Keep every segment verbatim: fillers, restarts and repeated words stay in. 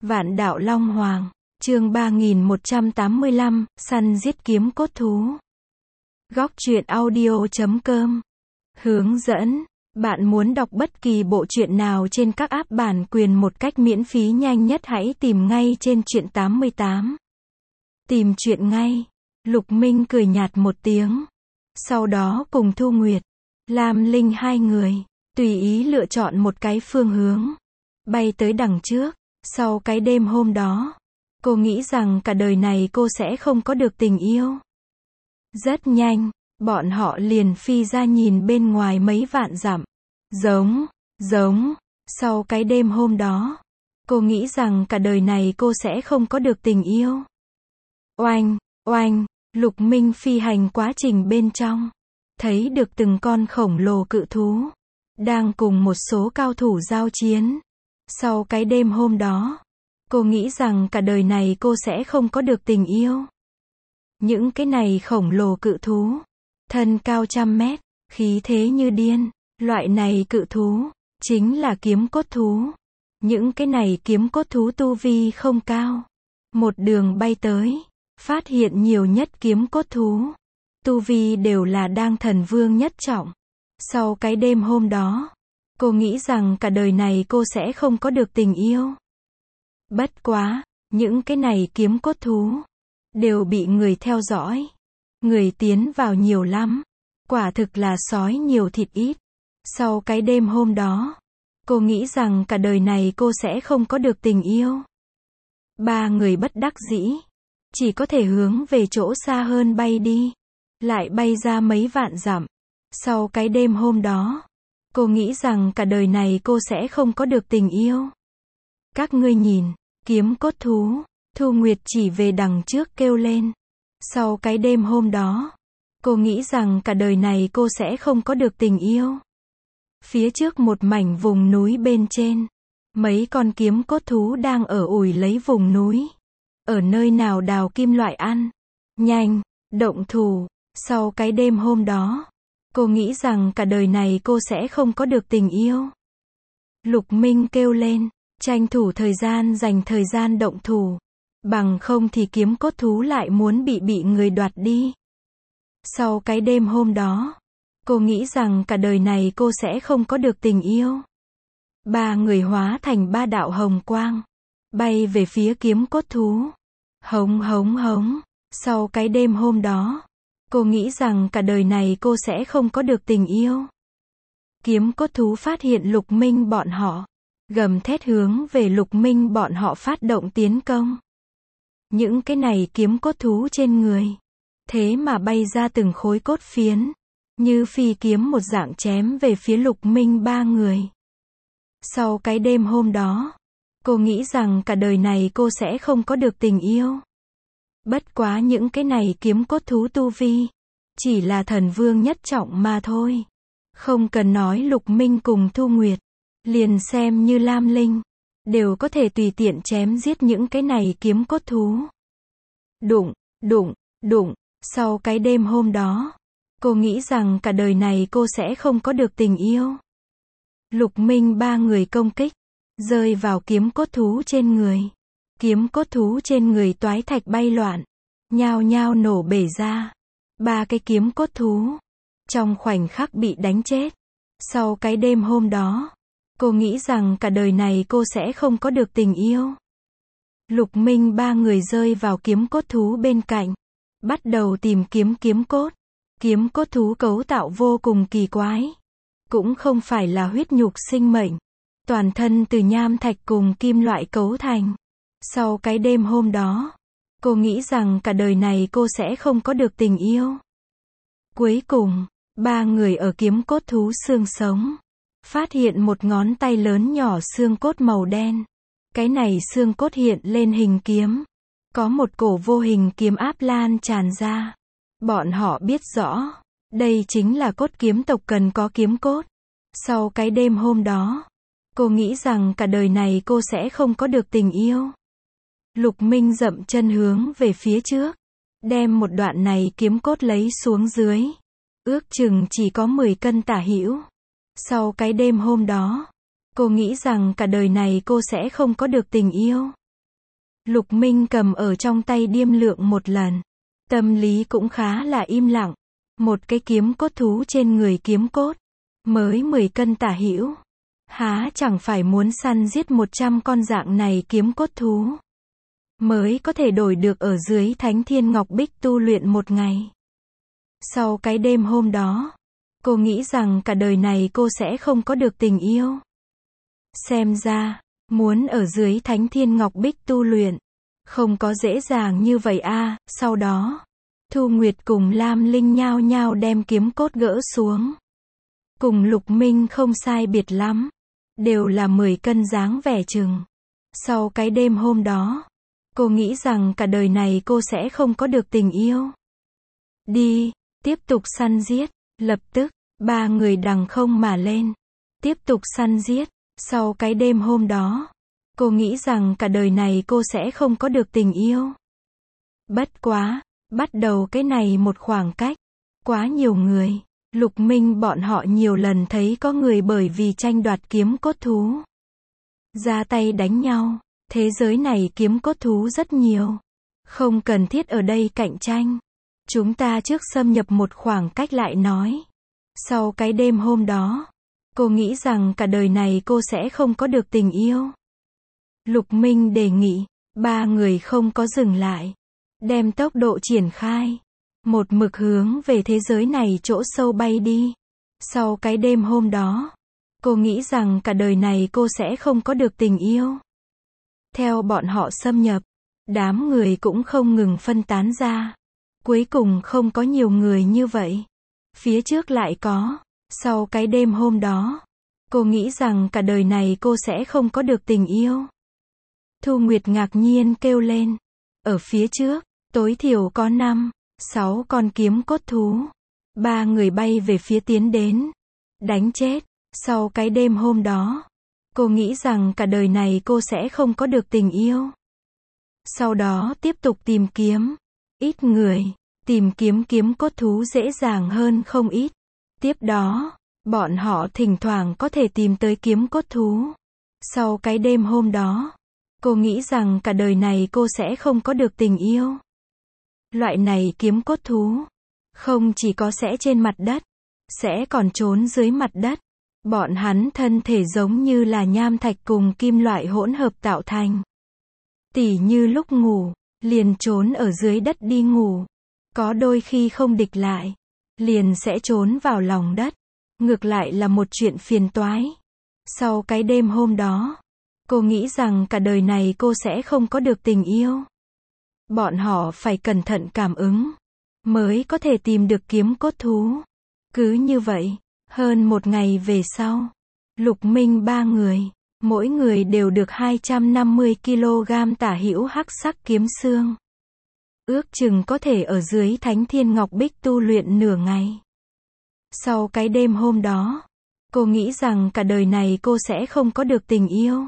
Vạn đạo Long Hoàng, chương ba nghìn một trăm tám mươi lăm, săn giết kiếm cốt thú. Góc truyện audio chấm com. Hướng dẫn, bạn muốn đọc bất kỳ bộ truyện nào trên các app bản quyền một cách miễn phí nhanh nhất hãy tìm ngay trên truyện tám mươi tám. Tìm truyện ngay. Lục Minh cười nhạt một tiếng. Sau đó cùng Thu Nguyệt, Lam Linh hai người, tùy ý lựa chọn một cái phương hướng. Bay tới đằng trước. Sau cái đêm hôm đó, cô nghĩ rằng cả đời này cô sẽ không có được tình yêu. Rất nhanh, bọn họ liền phi ra nhìn bên ngoài mấy vạn dặm. Giống, giống, sau cái đêm hôm đó, cô nghĩ rằng cả đời này cô sẽ không có được tình yêu. Oanh, oanh, Lục Minh phi hành quá trình bên trong, thấy được từng con khổng lồ cự thú, đang cùng một số cao thủ giao chiến. Sau cái đêm hôm đó, cô nghĩ rằng cả đời này cô sẽ không có được tình yêu. Những cái này khổng lồ cự thú, thân cao trăm mét, khí thế như điên, loại này cự thú, chính là kiếm cốt thú. Những cái này kiếm cốt thú tu vi không cao. Một đường bay tới, phát hiện nhiều nhất kiếm cốt thú. Tu vi đều là đang thần vương nhất trọng. Sau cái đêm hôm đó, cô nghĩ rằng cả đời này cô sẽ không có được tình yêu. Bất quá, những cái này kiếm cốt thú, đều bị người theo dõi. Người tiến vào nhiều lắm. Quả thực là sói nhiều thịt ít. Sau cái đêm hôm đó, cô nghĩ rằng cả đời này cô sẽ không có được tình yêu. Ba người bất đắc dĩ, chỉ có thể hướng về chỗ xa hơn bay đi. Lại bay ra mấy vạn dặm. Sau cái đêm hôm đó, cô nghĩ rằng cả đời này cô sẽ không có được tình yêu. Các ngươi nhìn, kiếm cốt thú, Thu Nguyệt chỉ về đằng trước kêu lên. Sau cái đêm hôm đó, cô nghĩ rằng cả đời này cô sẽ không có được tình yêu. Phía trước một mảnh vùng núi bên trên, mấy con kiếm cốt thú đang ở ủi lấy vùng núi. Ở nơi nào đào kim loại ăn. Nhanh, động thủ. Sau cái đêm hôm đó, cô nghĩ rằng cả đời này cô sẽ không có được tình yêu. Lục Minh kêu lên, tranh thủ thời gian dành thời gian động thủ. Bằng không thì kiếm cốt thú lại muốn bị bị người đoạt đi. Sau cái đêm hôm đó, cô nghĩ rằng cả đời này cô sẽ không có được tình yêu. Ba người hóa thành ba đạo hồng quang, bay về phía kiếm cốt thú. Hống hống hống, sau cái đêm hôm đó, cô nghĩ rằng cả đời này cô sẽ không có được tình yêu. Kiếm cốt thú phát hiện Lục Minh bọn họ, gầm thét hướng về Lục Minh bọn họ phát động tiến công. Những cái này kiếm cốt thú trên người, thế mà bay ra từng khối cốt phiến, như phi kiếm một dạng chém về phía Lục Minh ba người. Sau cái đêm hôm đó, cô nghĩ rằng cả đời này cô sẽ không có được tình yêu. Bất quá những cái này kiếm cốt thú tu vi, chỉ là thần vương nhất trọng mà thôi. Không cần nói Lục Minh cùng Thu Nguyệt, liền xem như Lam Linh, đều có thể tùy tiện chém giết những cái này kiếm cốt thú. Đụng, đụng, đụng, sau cái đêm hôm đó, cô nghĩ rằng cả đời này cô sẽ không có được tình yêu. Lục Minh ba người công kích, rơi vào kiếm cốt thú trên người. Kiếm cốt thú trên người toái thạch bay loạn, nhao nhao nổ bể ra. Ba cái kiếm cốt thú, trong khoảnh khắc bị đánh chết. Sau cái đêm hôm đó, cô nghĩ rằng cả đời này cô sẽ không có được tình yêu. Lục Minh ba người rơi vào kiếm cốt thú bên cạnh, bắt đầu tìm kiếm kiếm cốt. Kiếm cốt thú cấu tạo vô cùng kỳ quái, cũng không phải là huyết nhục sinh mệnh, toàn thân từ nham thạch cùng kim loại cấu thành. Sau cái đêm hôm đó, cô nghĩ rằng cả đời này cô sẽ không có được tình yêu. Cuối cùng, ba người ở kiếm cốt thú xương sống, phát hiện một ngón tay lớn nhỏ xương cốt màu đen. Cái này xương cốt hiện lên hình kiếm, có một cổ vô hình kiếm áp lan tràn ra. Bọn họ biết rõ, đây chính là cốt kiếm tộc cần có kiếm cốt. Sau cái đêm hôm đó, cô nghĩ rằng cả đời này cô sẽ không có được tình yêu. Lục Minh dậm chân hướng về phía trước, đem một đoạn này kiếm cốt lấy xuống dưới. Ước chừng chỉ có mười cân tả hữu. Sau cái đêm hôm đó, cô nghĩ rằng cả đời này cô sẽ không có được tình yêu. Lục Minh cầm ở trong tay điêm lượng một lần. Tâm lý cũng khá là im lặng. Một cái kiếm cốt thú trên người kiếm cốt. Mới mười cân tả hữu. Há chẳng phải muốn săn giết một trăm con dạng này kiếm cốt thú. Mới có thể đổi được ở dưới Thánh Thiên Ngọc Bích tu luyện một ngày. Sau cái đêm hôm đó, cô nghĩ rằng cả đời này cô sẽ không có được tình yêu. Xem ra, muốn ở dưới Thánh Thiên Ngọc Bích tu luyện, không có dễ dàng như vậy a. À. Sau đó, Thu Nguyệt cùng Lam Linh nhao nhao đem kiếm cốt gỡ xuống. Cùng Lục Minh không sai biệt lắm, đều là mười cân dáng vẻ chừng. Sau cái đêm hôm đó, cô nghĩ rằng cả đời này cô sẽ không có được tình yêu. Đi, tiếp tục săn giết. Lập tức, ba người đằng không mà lên. Tiếp tục săn giết. Sau cái đêm hôm đó, cô nghĩ rằng cả đời này cô sẽ không có được tình yêu. Bất quá, bắt đầu cái này một khoảng cách. Quá nhiều người. Lục Minh bọn họ nhiều lần thấy có người bởi vì tranh đoạt kiếm cốt thú ra tay đánh nhau. Thế giới này kiếm cốt thú rất nhiều. Không cần thiết ở đây cạnh tranh. Chúng ta trước xâm nhập một khoảng cách lại nói. Sau cái đêm hôm đó, cô nghĩ rằng cả đời này cô sẽ không có được tình yêu. Lục Minh đề nghị, ba người không có dừng lại. Đem tốc độ triển khai. Một mực hướng về thế giới này chỗ sâu bay đi. Sau cái đêm hôm đó, cô nghĩ rằng cả đời này cô sẽ không có được tình yêu. Theo bọn họ xâm nhập, đám người cũng không ngừng phân tán ra. Cuối cùng không có nhiều người như vậy. Phía trước lại có. Sau cái đêm hôm đó, cô nghĩ rằng cả đời này cô sẽ không có được tình yêu. Thu Nguyệt ngạc nhiên kêu lên. Ở phía trước, tối thiểu có năm, sáu con kiếm cốt thú. Ba người bay về phía tiến đến. Đánh chết. Sau cái đêm hôm đó, cô nghĩ rằng cả đời này cô sẽ không có được tình yêu. Sau đó tiếp tục tìm kiếm. Ít người, tìm kiếm kiếm cốt thú dễ dàng hơn không ít. Tiếp đó, bọn họ thỉnh thoảng có thể tìm tới kiếm cốt thú. Sau cái đêm hôm đó, cô nghĩ rằng cả đời này cô sẽ không có được tình yêu. Loại này kiếm cốt thú, không chỉ có sẽ trên mặt đất, sẽ còn trốn dưới mặt đất. Bọn hắn thân thể giống như là nham thạch cùng kim loại hỗn hợp tạo thành. Tỉ như lúc ngủ, liền trốn ở dưới đất đi ngủ. Có đôi khi không địch lại, liền sẽ trốn vào lòng đất. Ngược lại là một chuyện phiền toái. Sau cái đêm hôm đó, cô nghĩ rằng cả đời này cô sẽ không có được tình yêu. Bọn họ phải cẩn thận cảm ứng, mới có thể tìm được kiếm cốt thú. Cứ như vậy, hơn một ngày về sau, Lục Minh ba người, mỗi người đều được hai trăm năm mươi ki lô gam tả hữu hắc sắc kiếm xương. Ước chừng có thể ở dưới Thánh Thiên Ngọc Bích tu luyện nửa ngày. Sau cái đêm hôm đó, cô nghĩ rằng cả đời này cô sẽ không có được tình yêu.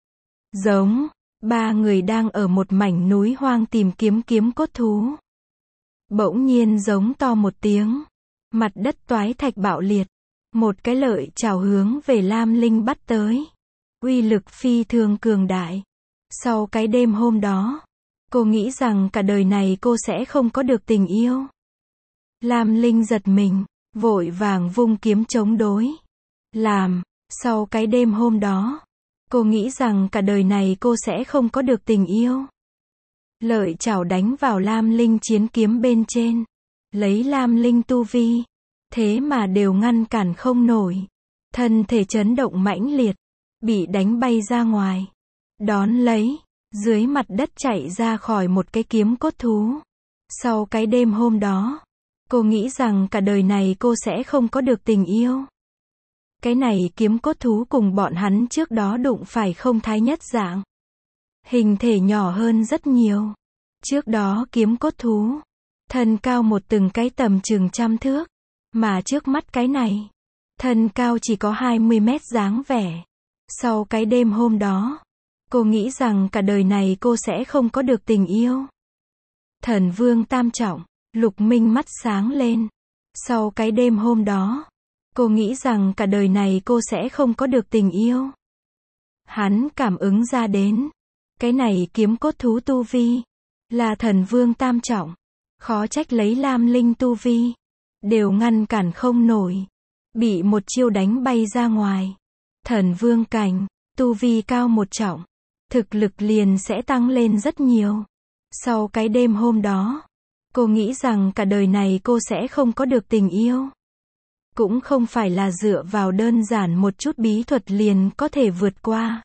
Giống, ba người đang ở một mảnh núi hoang tìm kiếm kiếm cốt thú. Bỗng nhiên giống to một tiếng. Mặt đất toái thạch bạo liệt. Một cái lợi chảo hướng về Lam Linh bắt tới. Uy lực phi thường cường đại. Sau cái đêm hôm đó, cô nghĩ rằng cả đời này cô sẽ không có được tình yêu. Lam Linh giật mình, vội vàng vung kiếm chống đối. Làm, sau cái đêm hôm đó, cô nghĩ rằng cả đời này cô sẽ không có được tình yêu. Lợi chảo đánh vào Lam Linh chiến kiếm bên trên. Lấy Lam Linh tu vi, thế mà đều ngăn cản không nổi. Thân thể chấn động mãnh liệt, bị đánh bay ra ngoài. Đón lấy, dưới mặt đất chạy ra khỏi một cái kiếm cốt thú. Sau cái đêm hôm đó, cô nghĩ rằng cả đời này cô sẽ không có được tình yêu. Cái này kiếm cốt thú cùng bọn hắn trước đó đụng phải không thái nhất dạng. Hình thể nhỏ hơn rất nhiều. Trước đó kiếm cốt thú, thân cao một từng cái tầm chừng trăm thước. Mà trước mắt cái này, thân cao chỉ có hai mươi mét dáng vẻ. Sau cái đêm hôm đó, cô nghĩ rằng cả đời này cô sẽ không có được tình yêu. Thần Vương Tam Trọng, Lục Minh mắt sáng lên. Sau cái đêm hôm đó, cô nghĩ rằng cả đời này cô sẽ không có được tình yêu. Hắn cảm ứng ra đến, Cái này kiếm cốt thú tu vi, là thần vương tam trọng. Khó trách lấy Lam Linh tu vi, đều ngăn cản không nổi. Bị một chiêu đánh bay ra ngoài. Thần vương cảnh, tu vi cao một trọng. Thực lực liền sẽ tăng lên rất nhiều. Sau cái đêm hôm đó, cô nghĩ rằng cả đời này cô sẽ không có được tình yêu. Cũng không phải là dựa vào đơn giản một chút bí thuật liền có thể vượt qua.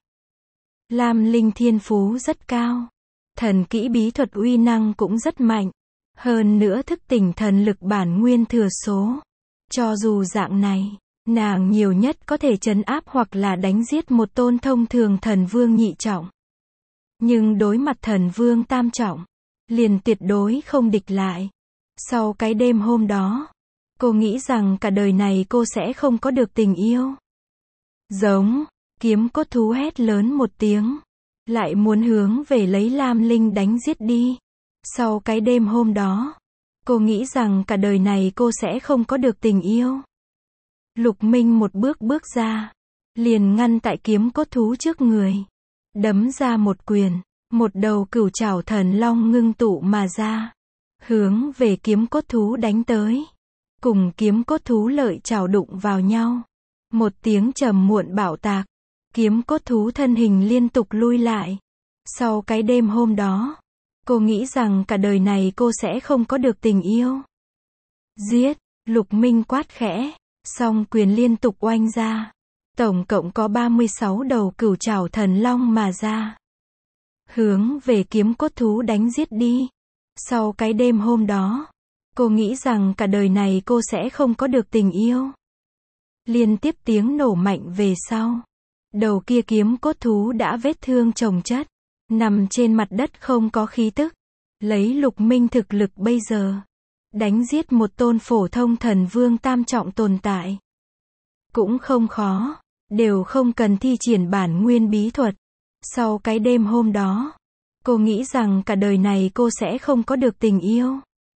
Lam Linh thiên phú rất cao. Thần kỹ bí thuật uy năng cũng rất mạnh. Hơn nữa thức tỉnh thần lực bản nguyên thừa số. Cho dù dạng này, nàng nhiều nhất có thể trấn áp hoặc là đánh giết một tôn thông thường thần vương nhị trọng. Nhưng đối mặt thần vương tam trọng, liền tuyệt đối không địch lại. Sau cái đêm hôm đó, cô nghĩ rằng cả đời này cô sẽ không có được tình yêu. Giống, kiếm cốt thú hét lớn một tiếng. Lại muốn hướng về lấy Lam Linh đánh giết đi. Sau cái đêm hôm đó, cô nghĩ rằng cả đời này cô sẽ không có được tình yêu. Lục Minh một bước bước ra, liền ngăn tại kiếm cốt thú trước người. Đấm ra một quyền, một đầu cửu trảo thần long ngưng tụ mà ra. Hướng về kiếm cốt thú đánh tới. Cùng kiếm cốt thú lợi trảo đụng vào nhau. Một tiếng trầm muộn bạo tạc. Kiếm cốt thú thân hình liên tục lui lại. Sau cái đêm hôm đó, cô nghĩ rằng cả đời này cô sẽ không có được tình yêu. Giết, Lục Minh quát khẽ, song quyền liên tục oanh ra. Tổng cộng có ba mươi sáu đầu cửu trảo thần long mà ra. Hướng về kiếm cốt thú đánh giết đi. Sau cái đêm hôm đó, cô nghĩ rằng cả đời này cô sẽ không có được tình yêu. Liên tiếp tiếng nổ mạnh về sau. Đầu kia kiếm cốt thú đã vết thương chồng chất. Nằm trên mặt đất không có khí tức. Lấy Lục Minh thực lực bây giờ. Đánh giết một tôn phổ thông thần vương tam trọng tồn tại. Cũng không khó. Đều không cần thi triển bản nguyên bí thuật. Sau cái đêm hôm đó, cô nghĩ rằng cả đời này cô sẽ không có được tình yêu.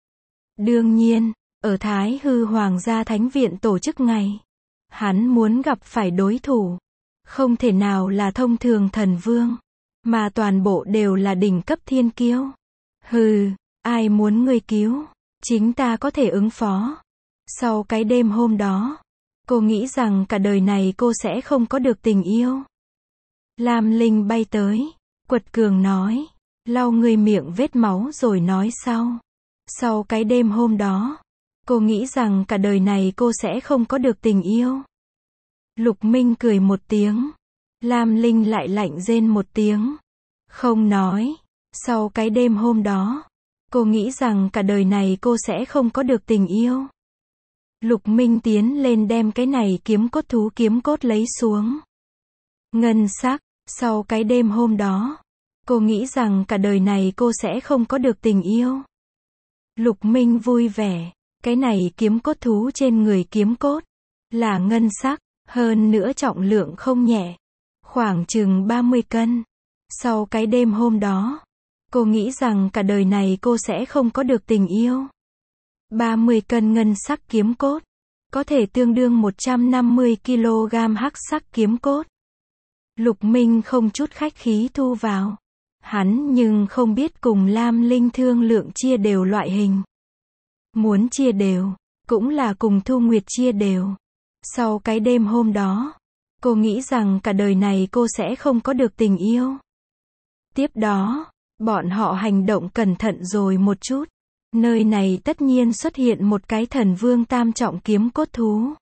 Đương nhiên, ở Thái Hư Hoàng gia Thánh Viện tổ chức ngày, hắn muốn gặp phải đối thủ. Không thể nào là thông thường thần vương, mà toàn bộ đều là đỉnh cấp thiên kiêu. Hừ, ai muốn ngươi cứu, chính ta có thể ứng phó. Sau cái đêm hôm đó, cô nghĩ rằng cả đời này cô sẽ không có được tình yêu. Lam Linh bay tới, quật cường nói, lau người miệng vết máu rồi nói sau. Sau cái đêm hôm đó, cô nghĩ rằng cả đời này cô sẽ không có được tình yêu. Lục Minh cười một tiếng. Lam Linh lại lạnh rên một tiếng. Không nói. Sau cái đêm hôm đó, cô nghĩ rằng cả đời này cô sẽ không có được tình yêu. Lục Minh tiến lên đem cái này kiếm cốt thú kiếm cốt lấy xuống. Ngân sắc. Sau cái đêm hôm đó, cô nghĩ rằng cả đời này cô sẽ không có được tình yêu. Lục Minh vui vẻ. Cái này kiếm cốt thú trên người kiếm cốt là ngân sắc, hơn nữa trọng lượng không nhẹ, khoảng chừng ba mươi cân. Sau cái đêm hôm đó, cô nghĩ rằng cả đời này cô sẽ không có được tình yêu. ba mươi cân ngân sắc kiếm cốt, có thể tương đương một trăm năm mươi ki lô gam hắc sắc kiếm cốt. Lục Minh không chút khách khí thu vào. Hắn nhưng không biết cùng Lam Linh thương lượng chia đều loại hình. Muốn chia đều, cũng là cùng Thu Nguyệt chia đều. Sau cái đêm hôm đó, cô nghĩ rằng cả đời này cô sẽ không có được tình yêu. Tiếp đó, bọn họ hành động cẩn thận rồi một chút. Nơi này tất nhiên xuất hiện một cái thần vương tam trọng kiếm cốt thú.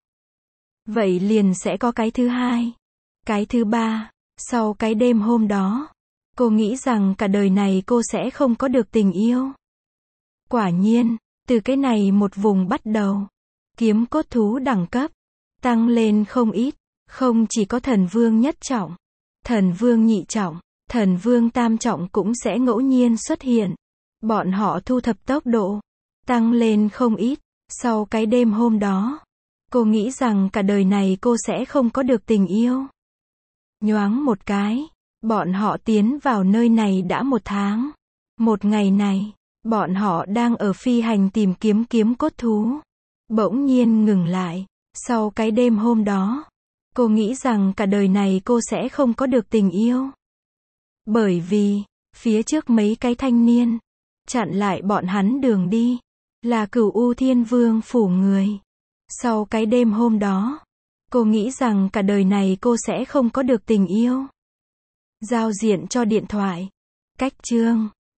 Vậy liền sẽ có cái thứ hai. Cái thứ ba. Sau cái đêm hôm đó, cô nghĩ rằng cả đời này cô sẽ không có được tình yêu. Quả nhiên, từ cái này một vùng bắt đầu, kiếm cốt thú đẳng cấp tăng lên không ít. Không chỉ có thần vương nhất trọng, thần vương nhị trọng, thần vương tam trọng cũng sẽ ngẫu nhiên xuất hiện. Bọn họ thu thập tốc độ tăng lên không ít. Sau cái đêm hôm đó, cô nghĩ rằng cả đời này cô sẽ không có được tình yêu. Nhoáng một cái, bọn họ tiến vào nơi này đã một tháng. Một ngày này, bọn họ đang ở phi hành tìm kiếm kiếm cốt thú. Bỗng nhiên ngừng lại. Sau cái đêm hôm đó, cô nghĩ rằng cả đời này cô sẽ không có được tình yêu. Bởi vì, phía trước mấy cái thanh niên, chặn lại bọn hắn đường đi, là Cửu U Thiên Vương phủ người. Sau cái đêm hôm đó, cô nghĩ rằng cả đời này cô sẽ không có được tình yêu. Giao diện cho điện thoại. Cách chương